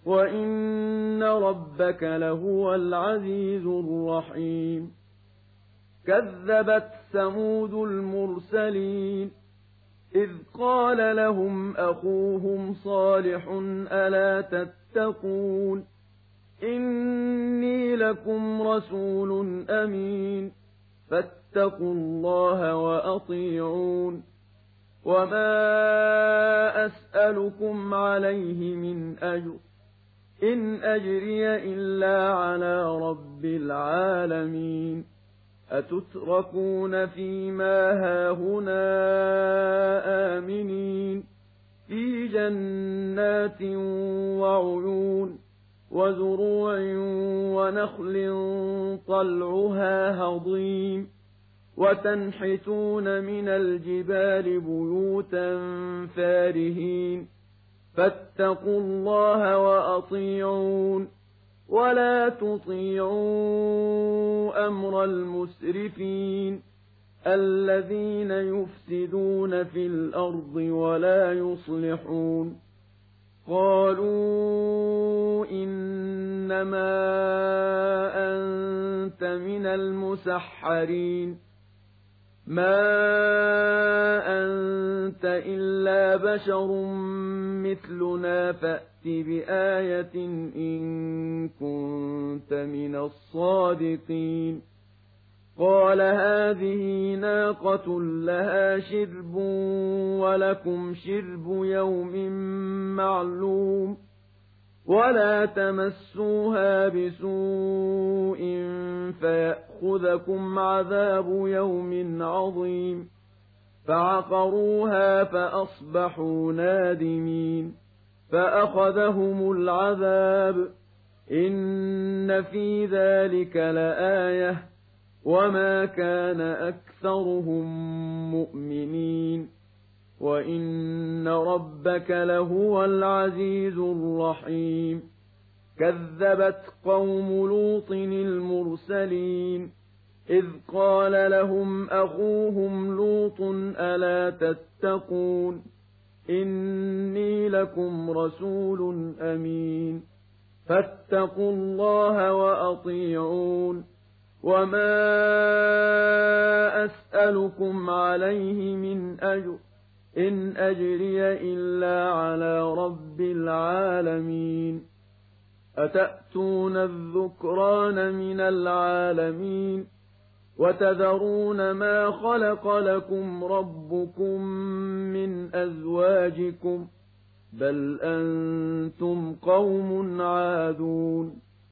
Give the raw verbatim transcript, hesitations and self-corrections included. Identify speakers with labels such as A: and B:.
A: وَإِنَّ رَبَّكَ لَهُوَ الْعَزِيزُ الرَّحِيمُ كَذَّبَتْ ثَمُودُ الْمُرْسَلِينَ إِذْ قَالَ لَهُمْ أَخُوهُمْ صَالِحٌ أَلَا تَتَّقُونَ إِنِّي لَكُمْ رَسُولٌ أَمِينٌ فَاتَّقُوا اللَّهَ وَأَطِيعُونِ وَمَا أَسْأَلُكُمْ عَلَيْهِ مِنْ أَجْرٍ إِنْ أَجْرِيَ إِلَّا عَلَى رَبِّ الْعَالَمِينَ أَتُتْرَكُونَ فِي مَا هَاهُنَا آمِنِينَ فِي جَنَّاتٍ وَعُيُونٍ وَزُرُوعٍ وَنَخْلٍ طَلْعُهَا هَضِيمٌ وَتَنْحِتُونَ مِنَ الْجِبَالِ بُيُوتًا فَارِهِينَ فَاتَّقُوا اللَّهَ وَأَطِيعُونِ وَلَا تُطِيعُوا أَمْرَ الْمُسْرِفِينَ الَّذِينَ يُفْسِدُونَ فِي الْأَرْضِ وَلَا يُصْلِحُونَ قَالُوا إِنَّمَا أَنتَ مِنَ الْمُسَحَّرِينَ مَا أَنتَ إِلَّا بَشَرٌ مِثْلُنَا فَأْتِ بِآيَةٍ إِن كُنتَ مِنَ الصَّادِقِينَ قَالَ هَٰذِهِ نَاقَةٌ لَهَا شِرْبٌ وَلَكُمْ شِرْبُ يَوْمٍ مَّعْلُومٍ وَلَا تَمَسُّوهَا بِسُوءٍ فَيَأْخُذَكُمْ عَذَابُ يَوْمٍ عَظِيمٍ فَعَقَرُوهَا فَأَصْبَحُوا نَادِمِينَ فَأَخَذَهُمُ الْعَذَابُ إِنَّ فِي ذَٰلِكَ لَآيَةً وَمَا كَانَ أَكْثَرُهُم مُّؤْمِنِينَ وَإِنَّ رَبَّكَ لَهُوَ الْعَزِيزُ الرَّحِيمُ كَذَّبَتْ قَوْمُ لُوطٍ الْمُرْسَلِينَ إِذْ قَالَ لَهُمْ أَخُوهُمْ لُوطٌ أَلَا تَتَّقُونَ إِنِّي لَكُمْ رَسُولٌ أَمِينٌ فَاتَّقُوا اللَّهَ وَأَطِيعُونِ وَمَا أَسْأَلُكُمْ عَلَيْهِ مِنْ أَجْرٍ إِنْ أَجْرِيَ إِلَّا عَلَى رَبِّ الْعَالَمِينَ أَتَأْتُونَ الذُّكْرَانَ مِنَ الْعَالَمِينَ وَتَذَرُونَ مَا خَلَقَ لَكُمْ رَبُّكُم مِّنْ أَزْوَاجِكُمْ بَلْ أَنتُمْ قَوْمٌ عَادُونَ